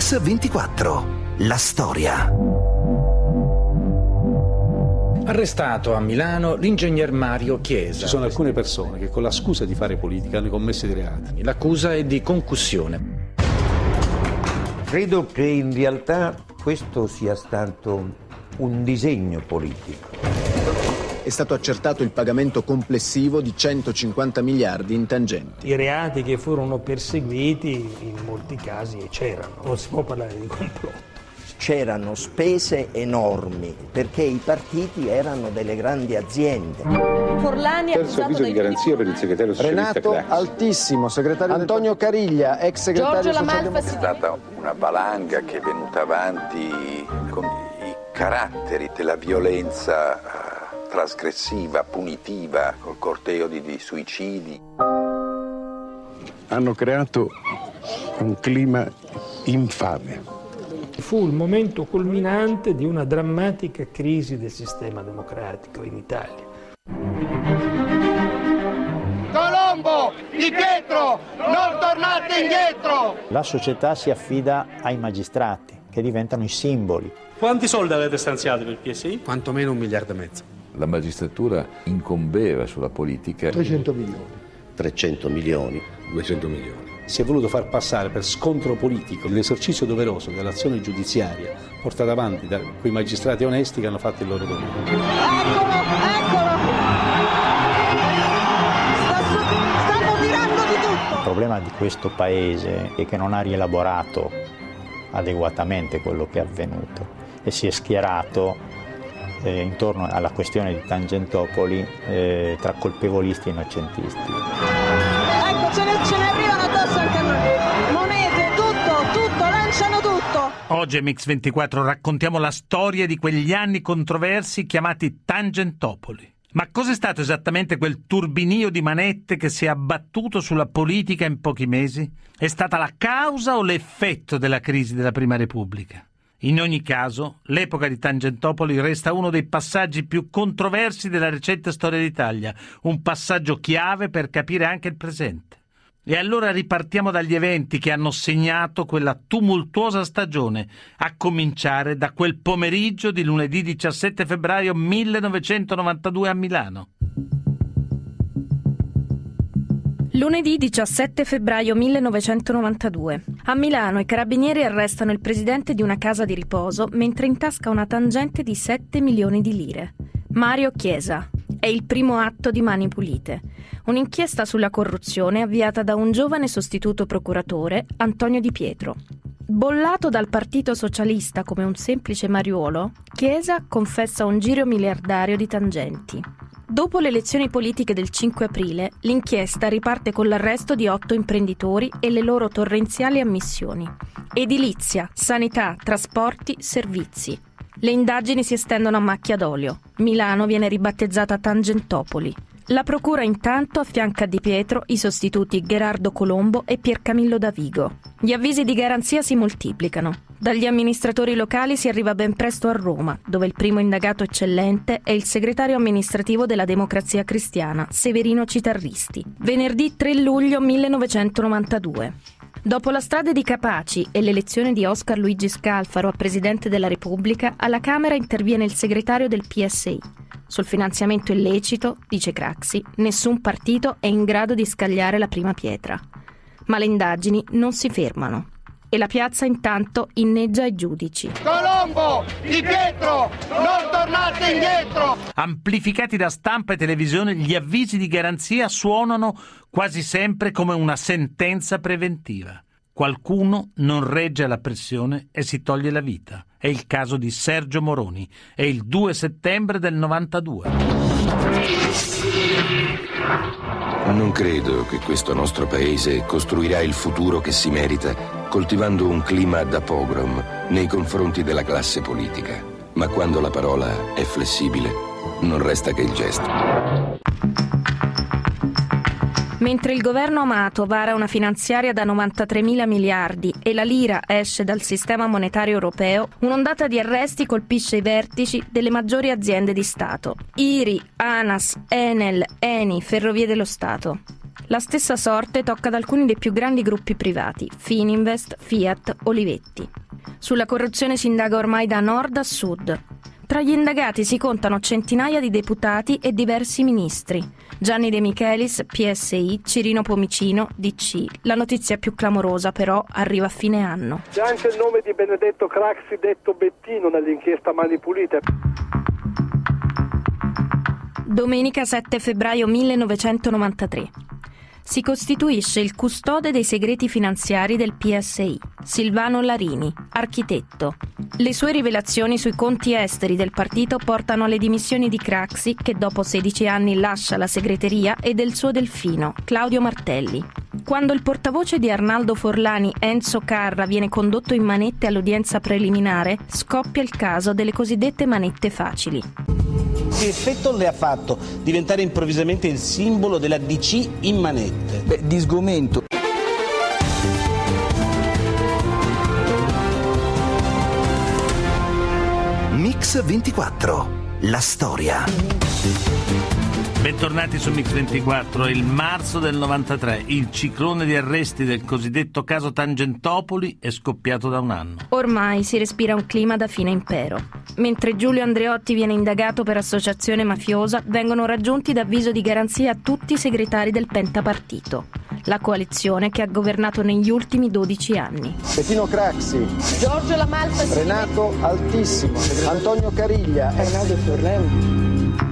Mix24. La storia. Arrestato a Milano l'ingegner Mario Chiesa. Ci sono alcune persone che con la scusa di fare politica hanno commesso dei reati. L'accusa è di concussione. Credo che in realtà questo sia stato un disegno politico. È stato accertato il pagamento complessivo di 150 miliardi in tangenti. I reati che furono perseguiti in molti casi c'erano, non si può parlare di complotto. C'erano spese enormi perché i partiti erano delle grandi aziende. Forlani terzo avviso di garanzia per il segretario socialista Renato Craxi. Altissimo, segretario Antonio Cariglia, ex segretario socialista. È stata una valanga che è venuta avanti con i caratteri della violenza trasgressiva, punitiva, col corteo di suicidi. Hanno creato un clima infame. Fu il momento culminante di una drammatica crisi del sistema democratico in Italia. Colombo, Di Pietro, non tornate indietro! La società si affida ai magistrati, che diventano i simboli. Quanti soldi avete stanziato per il PSI? Quantomeno 1,5 miliardi. La magistratura incombeva sulla politica. 300 milioni. 300 milioni. 200 milioni. Si è voluto far passare per scontro politico l'esercizio doveroso dell'azione giudiziaria portata avanti da quei magistrati onesti che hanno fatto il loro dovere. Eccolo! Stanno tirando di tutto! Il problema di questo paese è che non ha rielaborato adeguatamente quello che è avvenuto e si è schierato intorno alla questione di Tangentopoli tra colpevolisti e innocentisti. Ecco, ce ne arrivano addosso anche a noi. Monete, tutto, lanciano tutto. Oggi a Mix24 raccontiamo la storia di quegli anni controversi chiamati Tangentopoli. Ma cos'è stato esattamente quel turbinio di manette che si è abbattuto sulla politica in pochi mesi? È stata la causa o l'effetto della crisi della Prima Repubblica? In ogni caso, l'epoca di Tangentopoli resta uno dei passaggi più controversi della recente storia d'Italia, un passaggio chiave per capire anche il presente. E allora ripartiamo dagli eventi che hanno segnato quella tumultuosa stagione, a cominciare da quel pomeriggio di lunedì 17 febbraio 1992 a Milano. Lunedì 17 febbraio 1992. A Milano i carabinieri arrestano il presidente di una casa di riposo mentre intasca una tangente di 7 milioni di lire. Mario Chiesa. È il primo atto di Mani Pulite. Un'inchiesta sulla corruzione avviata da un giovane sostituto procuratore, Antonio Di Pietro. Bollato dal Partito Socialista come un semplice mariuolo, Chiesa confessa un giro miliardario di tangenti. Dopo le elezioni politiche del 5 aprile, l'inchiesta riparte con l'arresto di 8 imprenditori e le loro torrenziali ammissioni. Edilizia, sanità, trasporti, servizi. Le indagini si estendono a macchia d'olio. Milano viene ribattezzata Tangentopoli. La procura intanto affianca a Di Pietro i sostituti Gherardo Colombo e Piercamillo Davigo. Gli avvisi di garanzia si moltiplicano. Dagli amministratori locali si arriva ben presto a Roma, dove il primo indagato eccellente è il segretario amministrativo della Democrazia Cristiana, Severino Citarristi. Venerdì 3 luglio 1992. Dopo la strage di Capaci e l'elezione di Oscar Luigi Scalfaro a Presidente della Repubblica, alla Camera interviene il segretario del PSI. Sul finanziamento illecito, dice Craxi, nessun partito è in grado di scagliare la prima pietra. Ma le indagini non si fermano. E la piazza intanto inneggia ai giudici. Colombo, Di Pietro, non tornate indietro! Amplificati da stampa e televisione, gli avvisi di garanzia suonano quasi sempre come una sentenza preventiva. Qualcuno non regge alla pressione e si toglie la vita. È il caso di Sergio Moroni. È il 2 settembre del 92. Non credo che questo nostro paese costruirà il futuro che si merita coltivando un clima da pogrom nei confronti della classe politica. Ma quando la parola è flessibile, non resta che il gesto. Mentre il governo Amato vara una finanziaria da 93.000 miliardi e la lira esce dal sistema monetario europeo, un'ondata di arresti colpisce i vertici delle maggiori aziende di Stato: IRI, ANAS, Enel, Eni, Ferrovie dello Stato. La stessa sorte tocca ad alcuni dei più grandi gruppi privati, Fininvest, Fiat, Olivetti. Sulla corruzione si indaga ormai da nord a sud. Tra gli indagati si contano centinaia di deputati e diversi ministri. Gianni De Michelis, PSI, Cirino Pomicino, DC. La notizia più clamorosa però arriva a fine anno. C'è anche il nome di Benedetto Craxi, detto Bettino, nell'inchiesta Mani Pulite. Domenica 7 febbraio 1993. Si costituisce il custode dei segreti finanziari del PSI, Silvano Larini, architetto. Le sue rivelazioni sui conti esteri del partito portano alle dimissioni di Craxi, che dopo 16 anni lascia la segreteria, e del suo delfino, Claudio Martelli. Quando il portavoce di Arnaldo Forlani, Enzo Carra, viene condotto in manette all'udienza preliminare, scoppia il caso delle cosiddette manette facili. Che effetto le ha fatto diventare improvvisamente il simbolo della DC in manette? Di sgomento. Mix 24, la storia. Bentornati su Mix 24. È il marzo del 93. Il ciclone di arresti del cosiddetto caso Tangentopoli è scoppiato da un anno. Ormai si respira un clima da fine impero. Mentre Giulio Andreotti viene indagato per associazione mafiosa, vengono raggiunti d'avviso di garanzia tutti i segretari del pentapartito, la coalizione che ha governato negli ultimi 12 anni. Bettino Craxi, Giorgio La Malfa, Renato Altissimo, Antonio Cariglia, Arnaldo Forlani.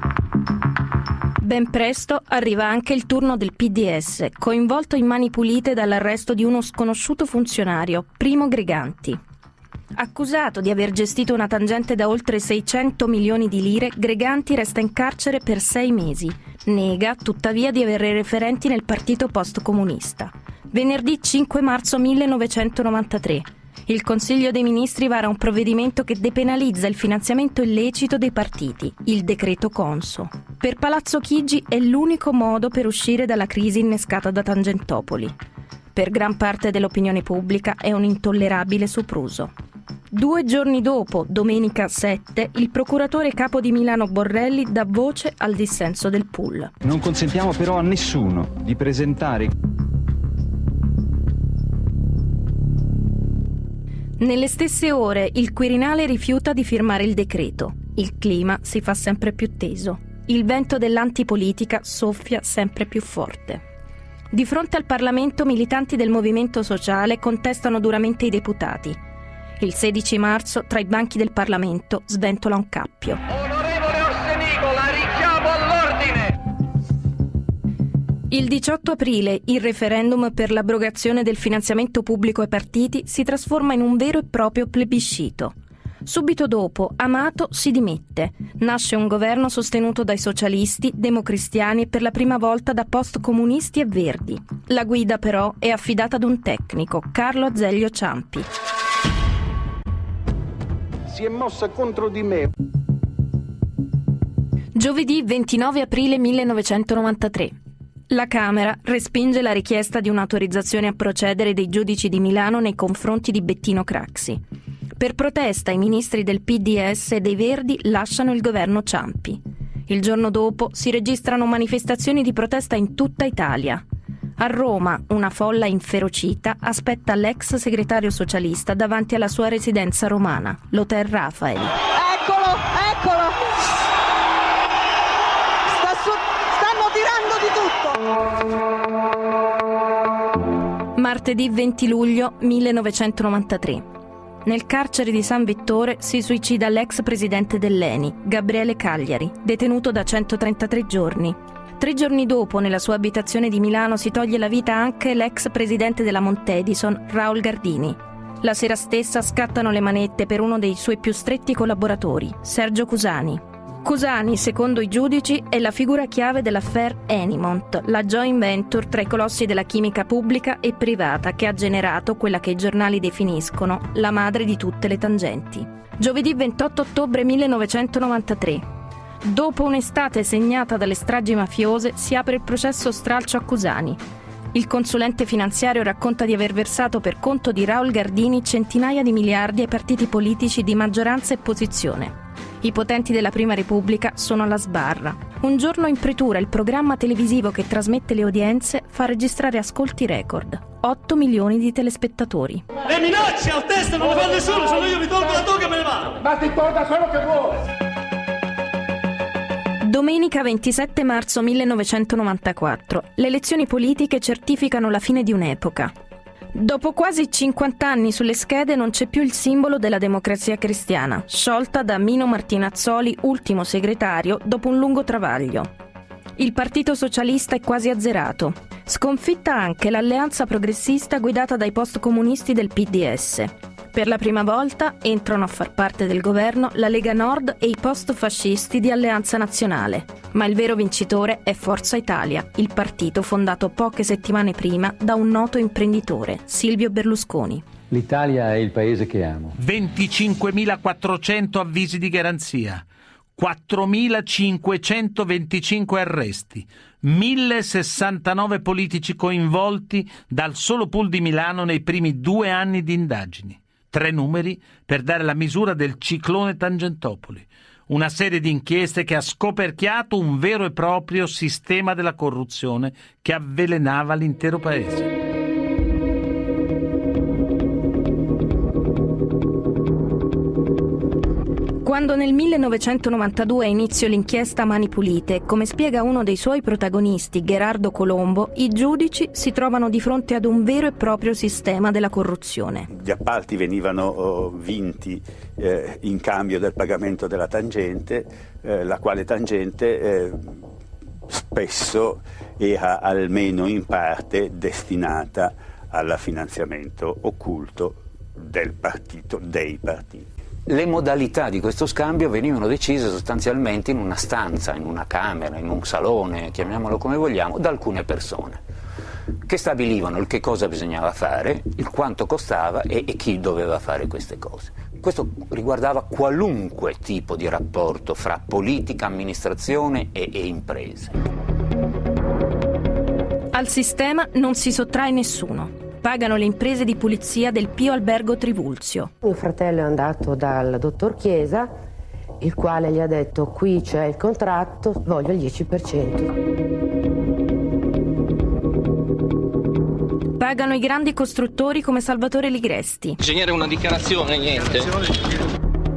Ben presto arriva anche il turno del PDS, coinvolto in Mani Pulite dall'arresto di uno sconosciuto funzionario, Primo Greganti. Accusato di aver gestito una tangente da oltre 600 milioni di lire, Greganti resta in carcere per 6 mesi. Nega, tuttavia, di avere referenti nel partito post-comunista. Venerdì 5 marzo 1993. Il Consiglio dei Ministri vara un provvedimento che depenalizza il finanziamento illecito dei partiti, il decreto Conso. Per Palazzo Chigi è l'unico modo per uscire dalla crisi innescata da Tangentopoli. Per gran parte dell'opinione pubblica è un intollerabile sopruso. 2 giorni dopo, domenica 7, il procuratore capo di Milano Borrelli dà voce al dissenso del pool. Non consentiamo però a nessuno di presentare. Nelle stesse ore il Quirinale rifiuta di firmare il decreto. Il clima si fa sempre più teso. Il vento dell'antipolitica soffia sempre più forte. Di fronte al Parlamento, militanti del Movimento Sociale contestano duramente i deputati. Il 16 marzo, tra i banchi del Parlamento, sventola un cappio. Onorevole Orsenico, la richiamo all'ordine! Il 18 aprile il referendum per l'abrogazione del finanziamento pubblico ai partiti si trasforma in un vero e proprio plebiscito. Subito dopo, Amato si dimette. Nasce un governo sostenuto dai socialisti, democristiani e per la prima volta da postcomunisti e verdi. La guida però è affidata ad un tecnico, Carlo Azeglio Ciampi. Si è mossa contro di me. Giovedì 29 aprile 1993. La Camera respinge la richiesta di un'autorizzazione a procedere dei giudici di Milano nei confronti di Bettino Craxi. Per protesta, i ministri del PDS e dei Verdi lasciano il governo Ciampi. Il giorno dopo si registrano manifestazioni di protesta in tutta Italia. A Roma, una folla inferocita aspetta l'ex segretario socialista davanti alla sua residenza romana, l'Hotel Rafael. Eccolo, eccolo! Stanno tirando di tutto! Martedì 20 luglio 1993. Nel carcere di San Vittore si suicida l'ex presidente dell'ENI, Gabriele Cagliari, detenuto da 133 giorni. 3 giorni dopo, nella sua abitazione di Milano, si toglie la vita anche l'ex presidente della Montedison, Raul Gardini. La sera stessa scattano le manette per uno dei suoi più stretti collaboratori, Sergio Cusani. Cusani, secondo i giudici, è la figura chiave dell'affaire Enimont, la joint venture tra i colossi della chimica pubblica e privata che ha generato quella che i giornali definiscono la madre di tutte le tangenti. Giovedì 28 ottobre 1993. Dopo un'estate segnata dalle stragi mafiose, si apre il processo stralcio a Cusani. Il consulente finanziario racconta di aver versato per conto di Raul Gardini centinaia di miliardi ai partiti politici di maggioranza e opposizione. I potenti della Prima Repubblica sono alla sbarra. Un giorno in pretura il programma televisivo che trasmette le udienze fa registrare ascolti record. 8 milioni di telespettatori. Le minacce al test non le fa nessuno, se no io mi tolgo la toga e me ne vado. Ma ti porta quello che vuole. Domenica 27 marzo 1994. Le elezioni politiche certificano la fine di un'epoca. Dopo quasi 50 anni sulle schede non c'è più il simbolo della Democrazia Cristiana, sciolta da Mino Martinazzoli, ultimo segretario, dopo un lungo travaglio. Il Partito Socialista è quasi azzerato. Sconfitta anche l'alleanza progressista guidata dai post-comunisti del PDS. Per la prima volta entrano a far parte del governo la Lega Nord e i post-fascisti di Alleanza Nazionale. Ma il vero vincitore è Forza Italia, il partito fondato poche settimane prima da un noto imprenditore, Silvio Berlusconi. L'Italia è il paese che amo. 25.400 avvisi di garanzia, 4.525 arresti, 1.069 politici coinvolti dal solo pool di Milano nei primi 2 anni di indagini. 3 numeri per dare la misura del ciclone Tangentopoli. Una serie di inchieste che ha scoperchiato un vero e proprio sistema della corruzione che avvelenava l'intero paese. Quando nel 1992 ha inizio l'inchiesta Mani Pulite, come spiega uno dei suoi protagonisti, Gherardo Colombo, i giudici si trovano di fronte ad un vero e proprio sistema della corruzione. Gli appalti venivano vinti in cambio del pagamento della tangente, la quale tangente spesso era almeno in parte destinata al finanziamento occulto del partito, dei partiti. Le modalità di questo scambio venivano decise sostanzialmente in una stanza, in una camera, in un salone, chiamiamolo come vogliamo, da alcune persone che stabilivano il che cosa bisognava fare, il quanto costava e chi doveva fare queste cose. Questo riguardava qualunque tipo di rapporto fra politica, amministrazione e imprese. Al sistema non si sottrae nessuno. Pagano le imprese di pulizia del Pio Albergo Trivulzio. Mio fratello è andato dal dottor Chiesa, il quale gli ha detto: qui c'è il contratto, voglio il 10%. Pagano i grandi costruttori come Salvatore Ligresti. Ingegnere, una dichiarazione, niente.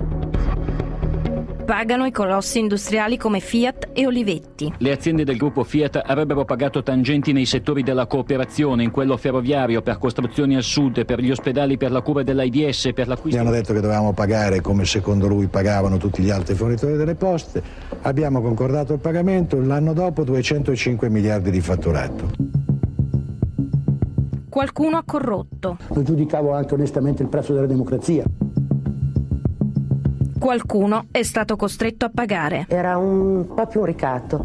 Pagano i colossi industriali come Fiat e Olivetti. Le aziende del gruppo Fiat avrebbero pagato tangenti nei settori della cooperazione, in quello ferroviario, per costruzioni al sud, per gli ospedali, per la cura dell'AIDS, per l'acquisto. Gli hanno detto che dovevamo pagare come secondo lui pagavano tutti gli altri fornitori delle poste. Abbiamo concordato il pagamento, l'anno dopo 205 miliardi di fatturato. Qualcuno ha corrotto. Lo giudicavo anche onestamente il prezzo della democrazia. Qualcuno è stato costretto a pagare. Era proprio un ricatto.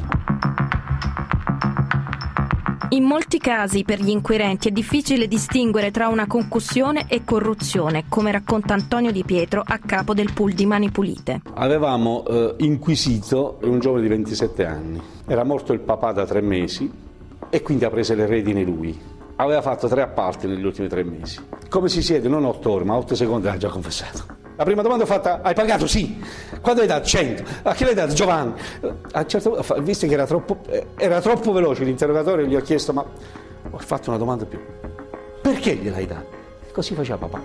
In molti casi per gli inquirenti è difficile distinguere tra una concussione e corruzione, come racconta Antonio Di Pietro, a capo del pool di Mani Pulite. Avevamo inquisito un giovane di 27 anni. Era morto il papà da 3 mesi e quindi ha preso le redini lui. Aveva fatto 3 appalti negli ultimi 3 mesi. Come si siede? Non 8 ore, ma 8 secondi, l'ha già confessato. La prima domanda ho fatta: hai pagato? Sì. Quando hai dato? 100. A chi l'hai dato? Giovanni. A un certo punto, visto che era troppo veloce l'interrogatorio, gli ho chiesto: ma ho fatto una domanda più. Perché gliel'hai dato? E così faceva papà.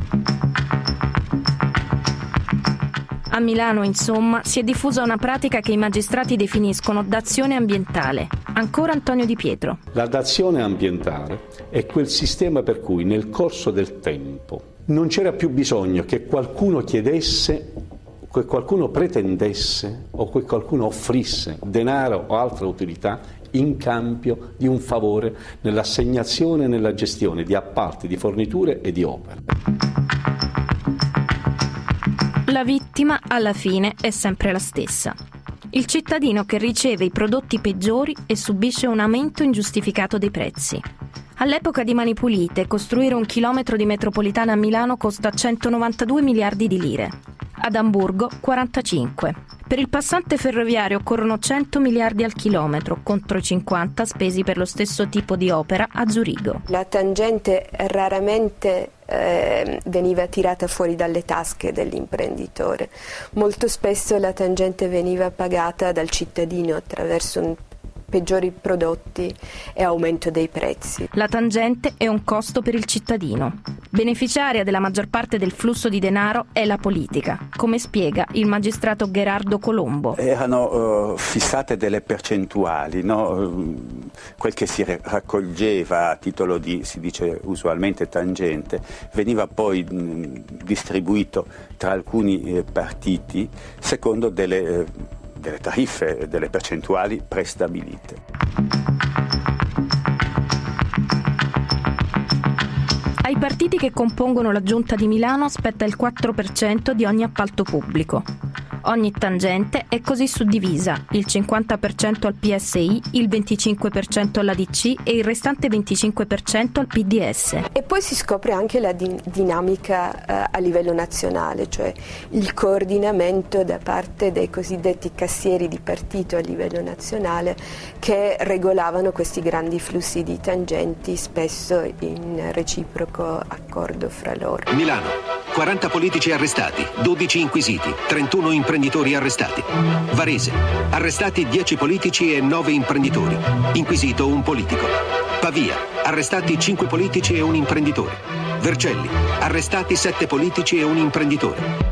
A Milano, insomma, si è diffusa una pratica che i magistrati definiscono dazione ambientale. Ancora Antonio Di Pietro. La dazione ambientale è quel sistema per cui nel corso del tempo non c'era più bisogno che qualcuno chiedesse, che qualcuno pretendesse o che qualcuno offrisse denaro o altra utilità in cambio di un favore nell'assegnazione e nella gestione di appalti, di forniture e di opere. La vittima, alla fine, è sempre la stessa. Il cittadino che riceve i prodotti peggiori e subisce un aumento ingiustificato dei prezzi. All'epoca di Mani Pulite, costruire un chilometro di metropolitana a Milano costa 192 miliardi di lire. Ad Amburgo 45. Per il passante ferroviario occorrono 100 miliardi al chilometro contro i 50 spesi per lo stesso tipo di opera a Zurigo. La tangente raramente veniva tirata fuori dalle tasche dell'imprenditore. Molto spesso la tangente veniva pagata dal cittadino attraverso peggiori prodotti e aumento dei prezzi. La tangente è un costo per il cittadino. Beneficiaria della maggior parte del flusso di denaro è la politica, come spiega il magistrato Gherardo Colombo. Erano fissate delle percentuali, no? Quel che si raccoglieva a titolo di, si dice usualmente tangente, veniva poi distribuito tra alcuni partiti secondo delle tariffe, delle percentuali prestabilite. Ai partiti che compongono la Giunta di Milano spetta il 4% di ogni appalto pubblico. Ogni tangente è così suddivisa, il 50% al PSI, il 25% all'ADC e il restante 25% al PDS. E poi si scopre anche la dinamica a livello nazionale, cioè il coordinamento da parte dei cosiddetti cassieri di partito a livello nazionale che regolavano questi grandi flussi di tangenti, spesso in reciproco accordo fra loro. Milano, 40 politici arrestati, 12 inquisiti, 31 imprenditori arrestati. Varese, arrestati 10 politici e 9 imprenditori. Inquisito un politico. Pavia, arrestati 5 politici e un imprenditore. Vercelli, arrestati 7 politici e un imprenditore.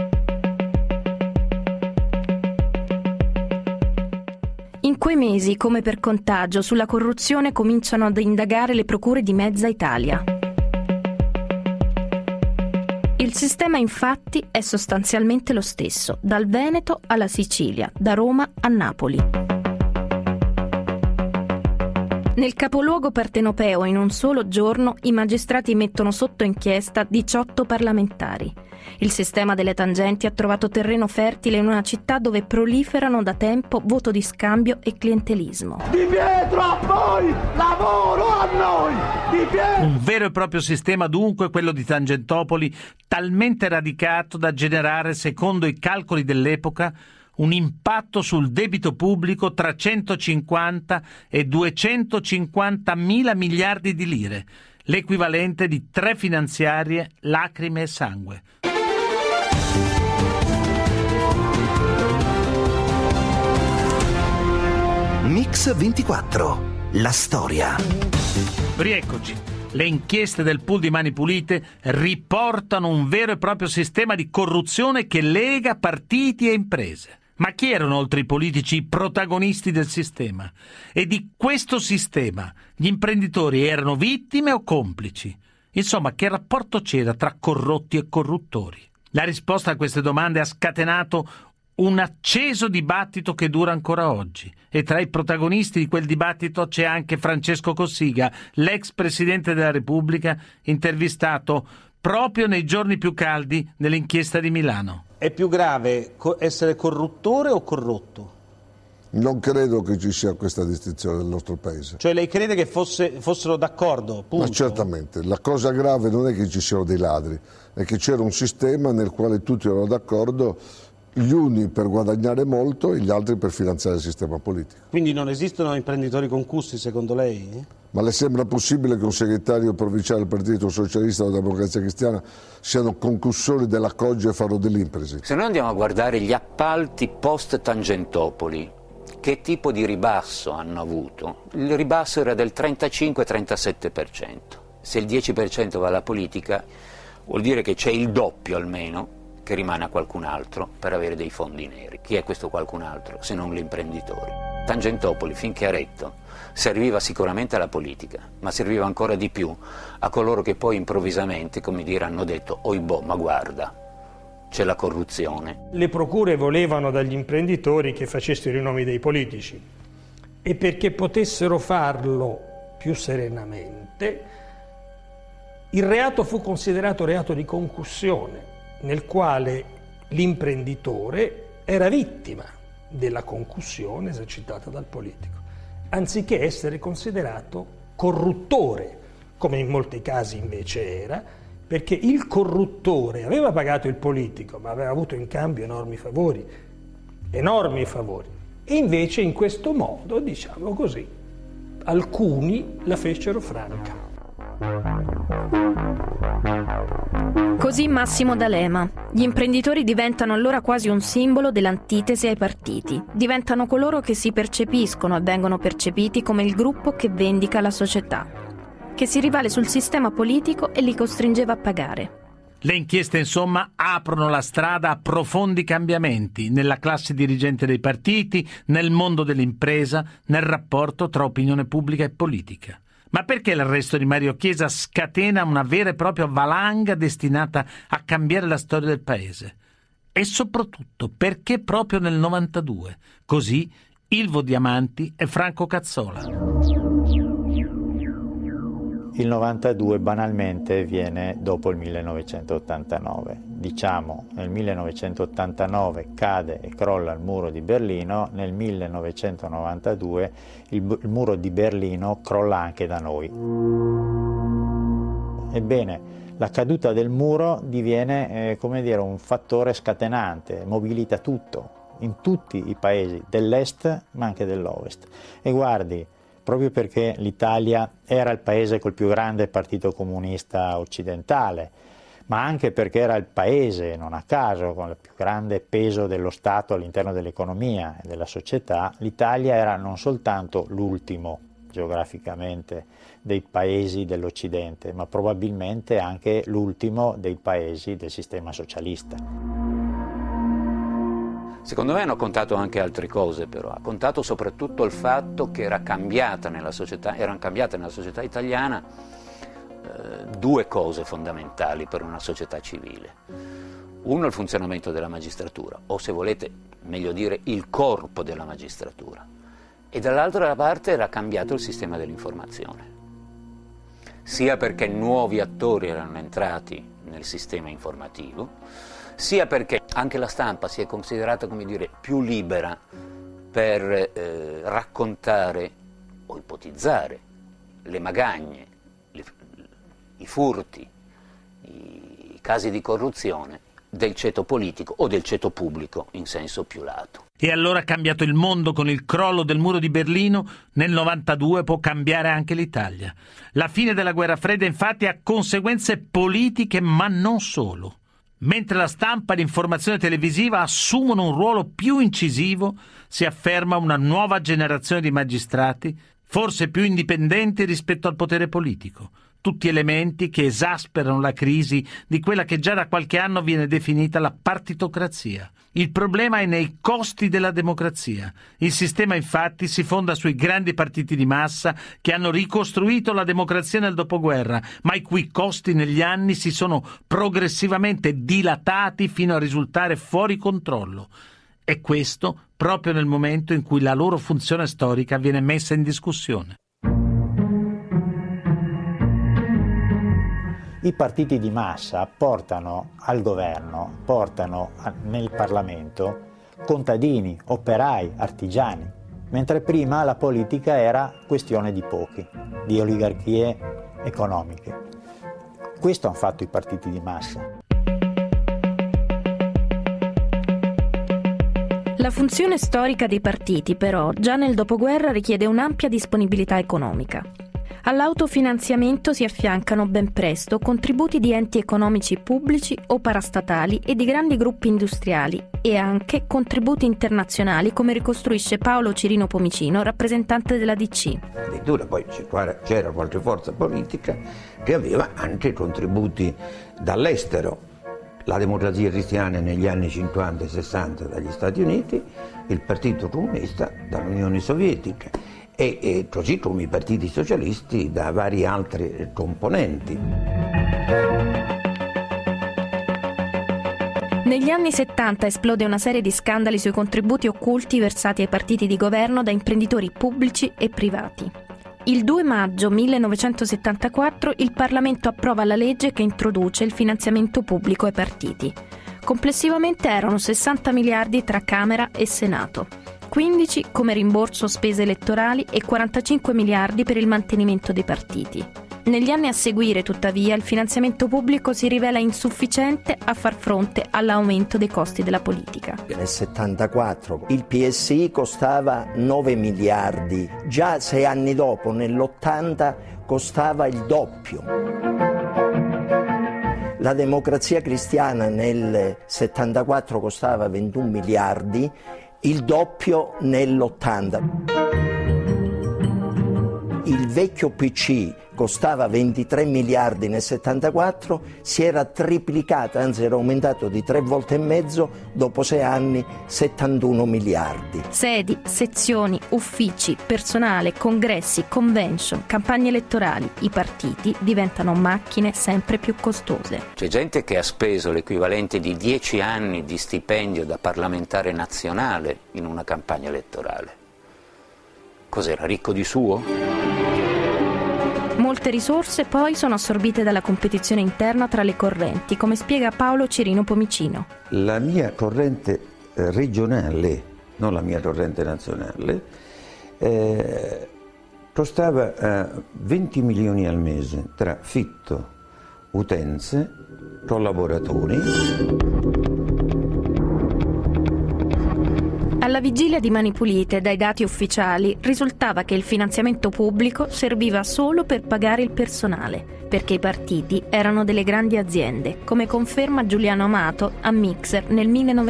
In quei mesi, come per contagio, sulla corruzione cominciano ad indagare le procure di mezza Italia. Il sistema infatti è sostanzialmente lo stesso, dal Veneto alla Sicilia, da Roma a Napoli. Nel capoluogo partenopeo in un solo giorno i magistrati mettono sotto inchiesta 18 parlamentari. Il sistema delle tangenti ha trovato terreno fertile in una città dove proliferano da tempo voto di scambio e clientelismo. Di Pietro a voi, lavoro a noi! Di Pietro! Un vero e proprio sistema dunque quello di Tangentopoli, talmente radicato da generare, secondo i calcoli dell'epoca, un impatto sul debito pubblico tra 150 e 250 mila miliardi di lire, l'equivalente di 3 finanziarie, lacrime e sangue. Mix 24, la storia. Rieccoci. Le inchieste del pool di Mani Pulite riportano un vero e proprio sistema di corruzione che lega partiti e imprese. Ma chi erano oltre i politici i protagonisti del sistema? E di questo sistema gli imprenditori erano vittime o complici? Insomma, che rapporto c'era tra corrotti e corruttori? La risposta a queste domande ha scatenato un acceso dibattito che dura ancora oggi, e tra i protagonisti di quel dibattito c'è anche Francesco Cossiga, l'ex Presidente della Repubblica, intervistato proprio nei giorni più caldi dell'inchiesta di Milano. È più grave essere corruttore o corrotto? Non credo che ci sia questa distinzione nel nostro paese. Cioè lei crede che fossero d'accordo? Punto. Ma certamente, la cosa grave non è che ci siano dei ladri, è che c'era un sistema nel quale tutti erano d'accordo, gli uni per guadagnare molto e gli altri per finanziare il sistema politico. Quindi non esistono imprenditori concussi secondo lei? Ma le sembra possibile che un segretario provinciale del Partito Socialista o della Democrazia Cristiana siano concussori della Coggia e farò dell'impresa? Se noi andiamo a guardare gli appalti post Tangentopoli, che tipo di ribasso hanno avuto? Il ribasso era del 35-37%. Se il 10% va alla politica, vuol dire che c'è il doppio almeno che rimane a qualcun altro per avere dei fondi neri. Chi è questo qualcun altro se non l'imprenditore? Tangentopoli, finché ha retto, serviva sicuramente alla politica, ma serviva ancora di più a coloro che poi improvvisamente, come dire, hanno detto oibò, ma guarda, c'è la corruzione. Le procure volevano dagli imprenditori che facessero i nomi dei politici e perché potessero farlo più serenamente, il reato fu considerato reato di concussione, nel quale l'imprenditore era vittima della concussione esercitata dal politico, anziché essere considerato corruttore, come in molti casi invece era, perché il corruttore aveva pagato il politico, ma aveva avuto in cambio enormi favori. E invece in questo modo, diciamo così, alcuni la fecero franca. Così Massimo D'Alema. Gli imprenditori diventano allora quasi un simbolo dell'antitesi ai partiti. Diventano coloro che si percepiscono e vengono percepiti come il gruppo che vendica la società, che si rivale sul sistema politico e li costringeva a pagare. Le inchieste, insomma, aprono la strada a profondi cambiamenti nella classe dirigente dei partiti, nel mondo dell'impresa, nel rapporto tra opinione pubblica e politica. Ma perché l'arresto di Mario Chiesa scatena una vera e propria valanga destinata a cambiare la storia del paese? E soprattutto, perché proprio nel 92? Così Ilvo Diamanti e Franco Cazzola. Il 92 banalmente viene dopo il 1989. Diciamo, nel 1989 cade e crolla il muro di Berlino, nel 1992 il muro di Berlino crolla anche da noi. Ebbene, la caduta del muro diviene un fattore scatenante, mobilita tutto, in tutti i paesi dell'est ma anche dell'ovest. E guardi, proprio perché l'Italia era il paese col più grande partito comunista occidentale, ma anche perché era il paese, non a caso, con il più grande peso dello Stato all'interno dell'economia e della società, l'Italia era non soltanto l'ultimo geograficamente dei paesi dell'Occidente, ma probabilmente anche l'ultimo dei paesi del sistema socialista. Secondo me hanno contato anche altre cose, però ha contato soprattutto il fatto che erano cambiate nella società italiana due cose fondamentali per una società civile. Uno, il funzionamento della magistratura, o se volete meglio dire il corpo della magistratura, e dall'altra parte era cambiato il sistema dell'informazione, sia perché nuovi attori erano entrati nel sistema informativo, sia perché anche la stampa si è considerata, più libera per raccontare o ipotizzare le magagne, i furti, i casi di corruzione del ceto politico o del ceto pubblico in senso più lato. E allora è cambiato il mondo con il crollo del muro di Berlino, nel 92 può cambiare anche l'Italia. La fine della guerra fredda infatti ha conseguenze politiche, ma non solo. Mentre la stampa e l'informazione televisiva assumono un ruolo più incisivo, si afferma una nuova generazione di magistrati, forse più indipendenti rispetto al potere politico. Tutti elementi che esasperano la crisi di quella che già da qualche anno viene definita la partitocrazia. Il problema è nei costi della democrazia. Il sistema infatti si fonda sui grandi partiti di massa che hanno ricostruito la democrazia nel dopoguerra, ma i cui costi negli anni si sono progressivamente dilatati fino a risultare fuori controllo. E questo proprio nel momento in cui la loro funzione storica viene messa in discussione. I partiti di massa portano al governo, portano nel Parlamento contadini, operai, artigiani, mentre prima la politica era questione di pochi, di oligarchie economiche. Questo hanno fatto i partiti di massa. La funzione storica dei partiti, però, già nel dopoguerra richiede un'ampia disponibilità economica. All'autofinanziamento si affiancano ben presto contributi di enti economici pubblici o parastatali e di grandi gruppi industriali e anche contributi internazionali, come ricostruisce Paolo Cirino Pomicino, rappresentante della DC. Addirittura poi c'era qualche forza politica che aveva anche contributi dall'estero. La Democrazia Cristiana negli anni 50 e 60 dagli Stati Uniti, il Partito Comunista dall'Unione Sovietica e così come i partiti socialisti da vari altri componenti. Negli anni 70 esplode una serie di scandali sui contributi occulti versati ai partiti di governo da imprenditori pubblici e privati. Il 2 maggio 1974 il Parlamento approva la legge che introduce il finanziamento pubblico ai partiti. Complessivamente erano 60 miliardi tra Camera e Senato, 15 come rimborso spese elettorali e 45 miliardi per il mantenimento dei partiti. Negli anni a seguire, tuttavia, il finanziamento pubblico si rivela insufficiente a far fronte all'aumento dei costi della politica. Nel 74 il PSI costava 9 miliardi, già 6 anni dopo, nell'80, costava il doppio. La Democrazia Cristiana nel 74 costava 21 miliardi, il doppio nell'80. Il vecchio PC costava 23 miliardi nel 74, si era triplicata, anzi era aumentato di 3 volte e mezzo, dopo 6 anni 71 miliardi. Sedi, sezioni, uffici, personale, congressi, convention, campagne elettorali, i partiti diventano macchine sempre più costose. C'è gente che ha speso l'equivalente di 10 anni di stipendio da parlamentare nazionale in una campagna elettorale. Cos'era, ricco di suo? Molte risorse poi sono assorbite dalla competizione interna tra le correnti, come spiega Paolo Cirino Pomicino. La mia corrente regionale, non la mia corrente nazionale, costava 20 milioni al mese tra fitto, utenze, collaboratori. Alla vigilia di Mani Pulite, dai dati ufficiali, risultava che il finanziamento pubblico serviva solo per pagare il personale, perché i partiti erano delle grandi aziende, come conferma Giuliano Amato a Mixer nel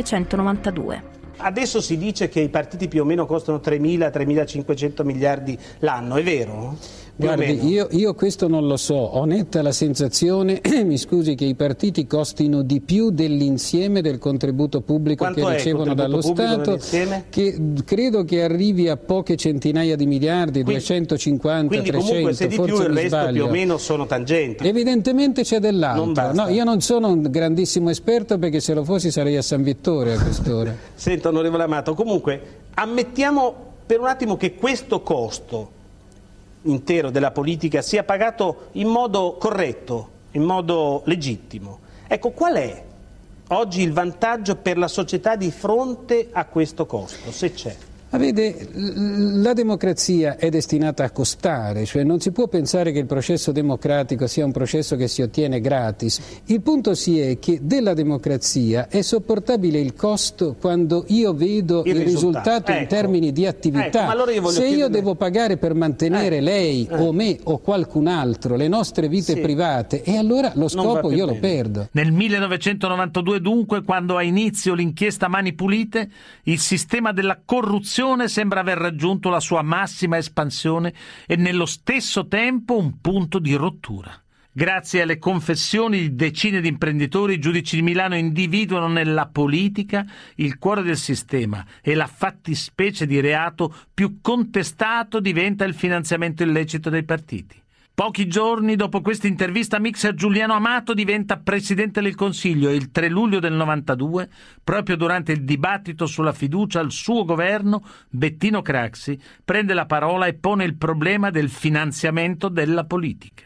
1992. Adesso si dice che i partiti più o meno costano 3.000-3.500 miliardi l'anno, è vero? Guardi, io questo non lo so, ho netta la sensazione, mi scusi, che i partiti costino di più dell'insieme del contributo pubblico che ricevono dallo Stato, che credo che arrivi a poche centinaia di miliardi, 250, quindi 300, comunque se di più forse il mi resto sbaglio. più o meno sono tangenti. Evidentemente c'è dell'altro, no, io non sono un grandissimo esperto, perché se lo fossi sarei a San Vittore a quest'ora. Senta, onorevole Amato, comunque ammettiamo per un attimo che questo costo intero della politica sia pagato in modo corretto, in modo legittimo. Ecco, qual è oggi il vantaggio per la società di fronte a questo costo, se c'è? Ma vede, la democrazia è destinata a costare, cioè non si può pensare che il processo democratico sia un processo che si ottiene gratis. Il punto è che della democrazia è sopportabile il costo quando io vedo il risultato in termini di attività. Allora se io devo pagare per mantenere lei o me o qualcun altro le nostre vite private, e allora lo scopo io lo perdo. Nel 1992 dunque, quando ha inizio l'inchiesta Mani Pulite, il sistema della corruzione sembra aver raggiunto la sua massima espansione e nello stesso tempo un punto di rottura. Grazie alle confessioni di decine di imprenditori, i giudici di Milano individuano nella politica il cuore del sistema e la fattispecie di reato più contestato diventa il finanziamento illecito dei partiti. Pochi giorni dopo questa intervista Mixer, Giuliano Amato diventa Presidente del Consiglio e il 3 luglio del 92, proprio durante il dibattito sulla fiducia al suo governo, Bettino Craxi prende la parola e pone il problema del finanziamento della politica.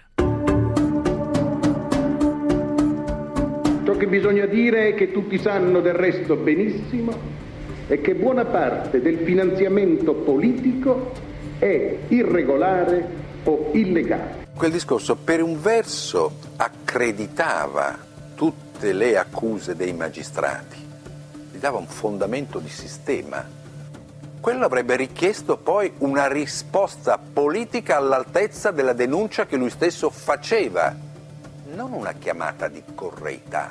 Ciò che bisogna dire è che tutti sanno del resto benissimo è che buona parte del finanziamento politico è irregolare o illegale. Quel discorso per un verso accreditava tutte le accuse dei magistrati, gli dava un fondamento di sistema. Quello avrebbe richiesto poi una risposta politica all'altezza della denuncia che lui stesso faceva, non una chiamata di correità.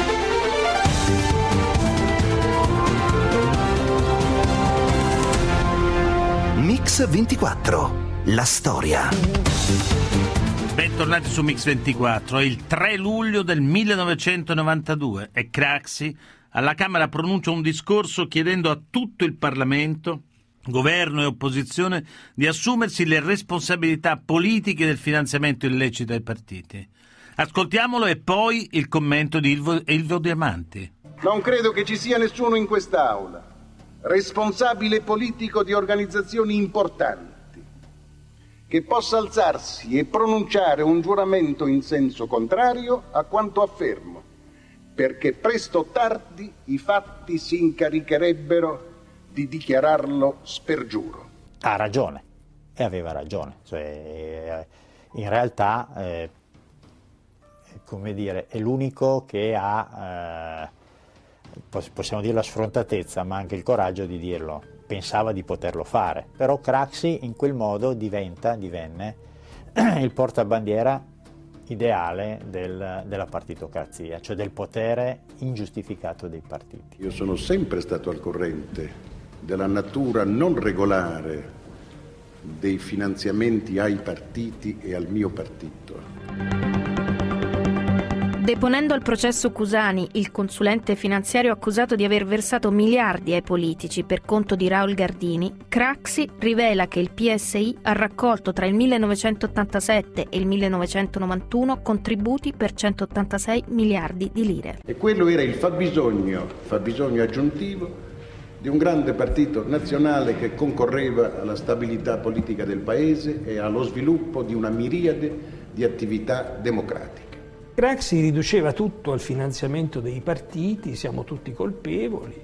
Mix 24. La storia. Bentornati su Mix 24. È il 3 luglio del 1992 e Craxi alla Camera pronuncia un discorso chiedendo a tutto il Parlamento, governo e opposizione, di assumersi le responsabilità politiche del finanziamento illecito ai partiti. Ascoltiamolo e poi il commento di Ilvo Diamanti. Non credo che ci sia nessuno in quest'Aula responsabile politico di organizzazioni importanti che possa alzarsi e pronunciare un giuramento in senso contrario a quanto affermo, perché presto o tardi i fatti si incaricherebbero di dichiararlo spergiuro. Ha ragione, e aveva ragione. in realtà come dire, è l'unico che ha, possiamo dire, la sfrontatezza, ma anche il coraggio di dirlo. Pensava di poterlo fare, però Craxi in quel modo divenne il portabandiera ideale della partitocrazia, cioè del potere ingiustificato dei partiti. Io sono sempre stato al corrente della natura non regolare dei finanziamenti ai partiti e al mio partito. Deponendo al processo Cusani, il consulente finanziario accusato di aver versato miliardi ai politici per conto di Raul Gardini, Craxi rivela che il PSI ha raccolto tra il 1987 e il 1991 contributi per 186 miliardi di lire. E quello era il fabbisogno aggiuntivo di un grande partito nazionale che concorreva alla stabilità politica del Paese e allo sviluppo di una miriade di attività democratiche. Craxi riduceva tutto al finanziamento dei partiti, siamo tutti colpevoli,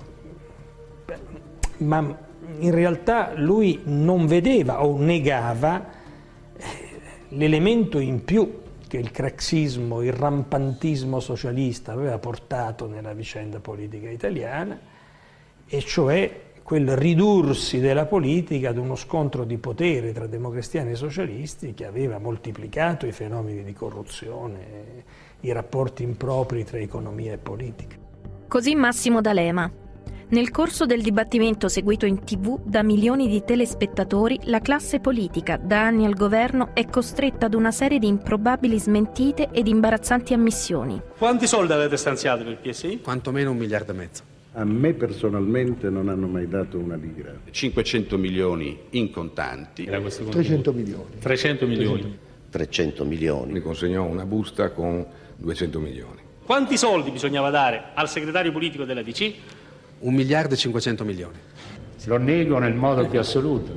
ma in realtà lui non vedeva o negava l'elemento in più che il craxismo, il rampantismo socialista aveva portato nella vicenda politica italiana, e cioè quel ridursi della politica ad uno scontro di potere tra democristiani e socialisti che aveva moltiplicato i fenomeni di corruzione, i rapporti impropri tra economia e politica. Così Massimo D'Alema. Nel corso del dibattimento seguito in TV da milioni di telespettatori, la classe politica, da anni al governo, è costretta ad una serie di improbabili smentite ed imbarazzanti ammissioni. Quanti soldi avete stanziato per il PSI? Quantomeno 1,5 miliardi. A me personalmente non hanno mai dato una lira. 500 milioni in contanti. 300 milioni. 300 milioni. 300 milioni. Mi consegnò una busta con 200 milioni. Quanti soldi bisognava dare al segretario politico della DC? 1,5 miliardi. Lo nego nel modo più assoluto.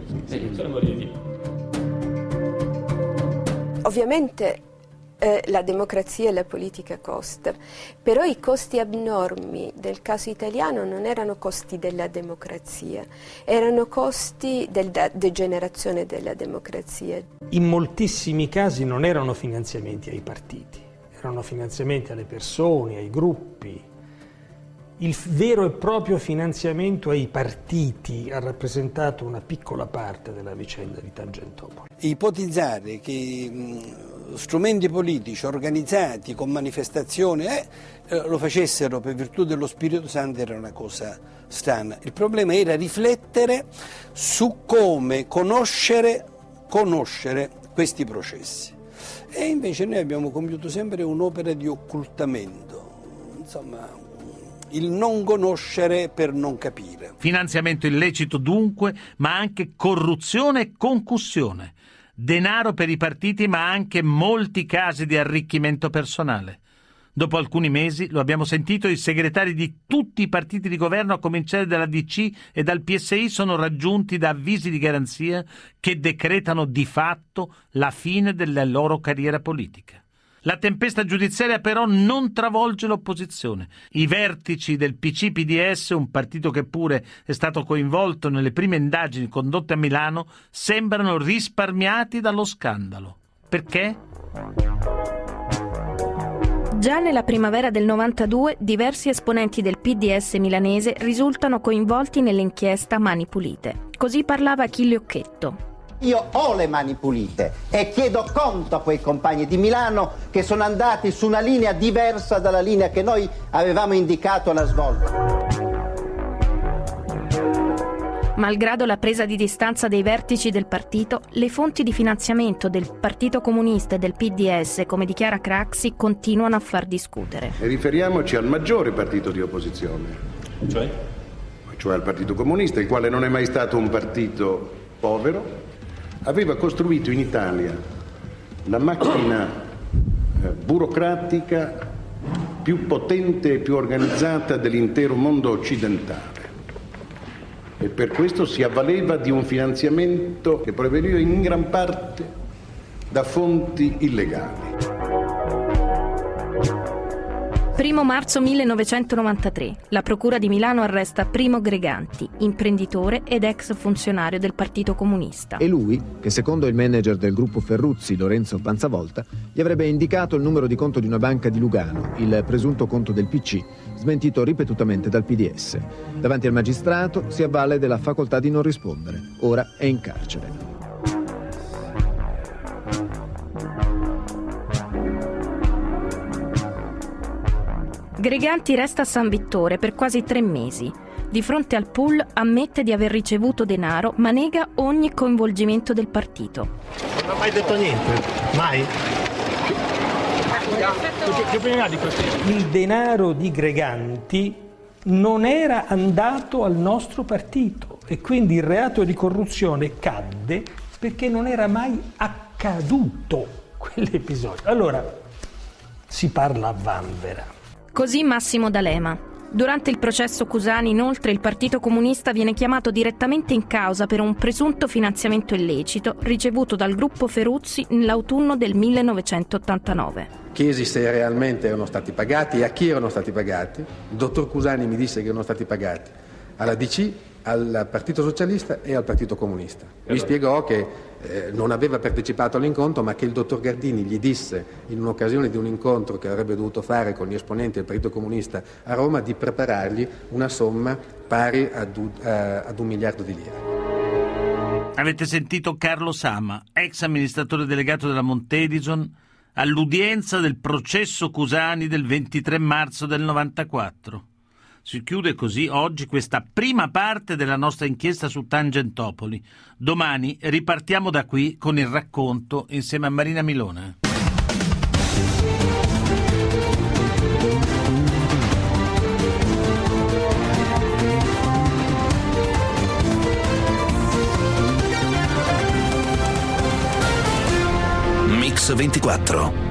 Ovviamente la democrazia e la politica costa, però i costi abnormi del caso italiano non erano costi della democrazia, erano costi della degenerazione della democrazia. In moltissimi casi non erano finanziamenti ai partiti, erano finanziamenti alle persone, ai gruppi. Il vero e proprio finanziamento ai partiti ha rappresentato una piccola parte della vicenda di Tangentopoli. Ipotizzare che strumenti politici organizzati con manifestazioni lo facessero per virtù dello Spirito Santo era una cosa strana. Il problema era riflettere su come conoscere questi processi. E invece noi abbiamo compiuto sempre un'opera di occultamento, insomma, il non conoscere per non capire. Finanziamento illecito dunque, ma anche corruzione e concussione. Denaro per i partiti, ma anche molti casi di arricchimento personale. Dopo alcuni mesi, lo abbiamo sentito, i segretari di tutti i partiti di governo, a cominciare dalla DC e dal PSI, sono raggiunti da avvisi di garanzia che decretano di fatto la fine della loro carriera politica. La tempesta giudiziaria però non travolge l'opposizione. I vertici del PC-PDS, un partito che pure è stato coinvolto nelle prime indagini condotte a Milano, sembrano risparmiati dallo scandalo. Perché? Già nella primavera del 92 diversi esponenti del PDS milanese risultano coinvolti nell'inchiesta Mani Pulite. Così parlava Achille Occhetto. Io ho le mani pulite e chiedo conto a quei compagni di Milano che sono andati su una linea diversa dalla linea che noi avevamo indicato alla svolta. Malgrado la presa di distanza dei vertici del partito, le fonti di finanziamento del Partito Comunista e del PDS, come dichiara Craxi, continuano a far discutere. E riferiamoci al maggiore partito di opposizione, cioè al Partito Comunista, il quale non è mai stato un partito povero. Aveva costruito in Italia la macchina burocratica più potente e più organizzata dell'intero mondo occidentale e per questo si avvaleva di un finanziamento che proveniva in gran parte da fonti illegali. 1 marzo 1993. La Procura di Milano arresta Primo Greganti, imprenditore ed ex funzionario del Partito Comunista. E lui, che secondo il manager del gruppo Ferruzzi, Lorenzo Panzavolta, gli avrebbe indicato il numero di conto di una banca di Lugano, il presunto conto del PC, smentito ripetutamente dal PDS. Davanti al magistrato si avvale della facoltà di non rispondere. Ora è in carcere. Greganti resta a San Vittore per quasi 3 mesi. Di fronte al pool ammette di aver ricevuto denaro, ma nega ogni coinvolgimento del partito. Non ha mai detto niente? Mai? Il denaro di Greganti non era andato al nostro partito e quindi il reato di corruzione cadde perché non era mai accaduto quell'episodio. Allora si parla a vanvera. Così Massimo D'Alema. Durante il processo Cusani, inoltre, il Partito Comunista viene chiamato direttamente in causa per un presunto finanziamento illecito ricevuto dal gruppo Ferruzzi nell'autunno del 1989. Chiesi se realmente erano stati pagati e a chi erano stati pagati. Il dottor Cusani mi disse che erano stati pagati alla DC, al Partito Socialista e al Partito Comunista. Mi spiegò che non aveva partecipato all'incontro, ma che il dottor Gardini gli disse in un'occasione di un incontro che avrebbe dovuto fare con gli esponenti del Partito Comunista a Roma di preparargli una somma pari ad 1 miliardo di lire. Avete sentito Carlo Sama, ex amministratore delegato della Montedison, all'udienza del processo Cusani del 23 marzo del 94. Si chiude così oggi questa prima parte della nostra inchiesta su Tangentopoli. Domani ripartiamo da qui con il racconto insieme a Marina Milone. Mix 24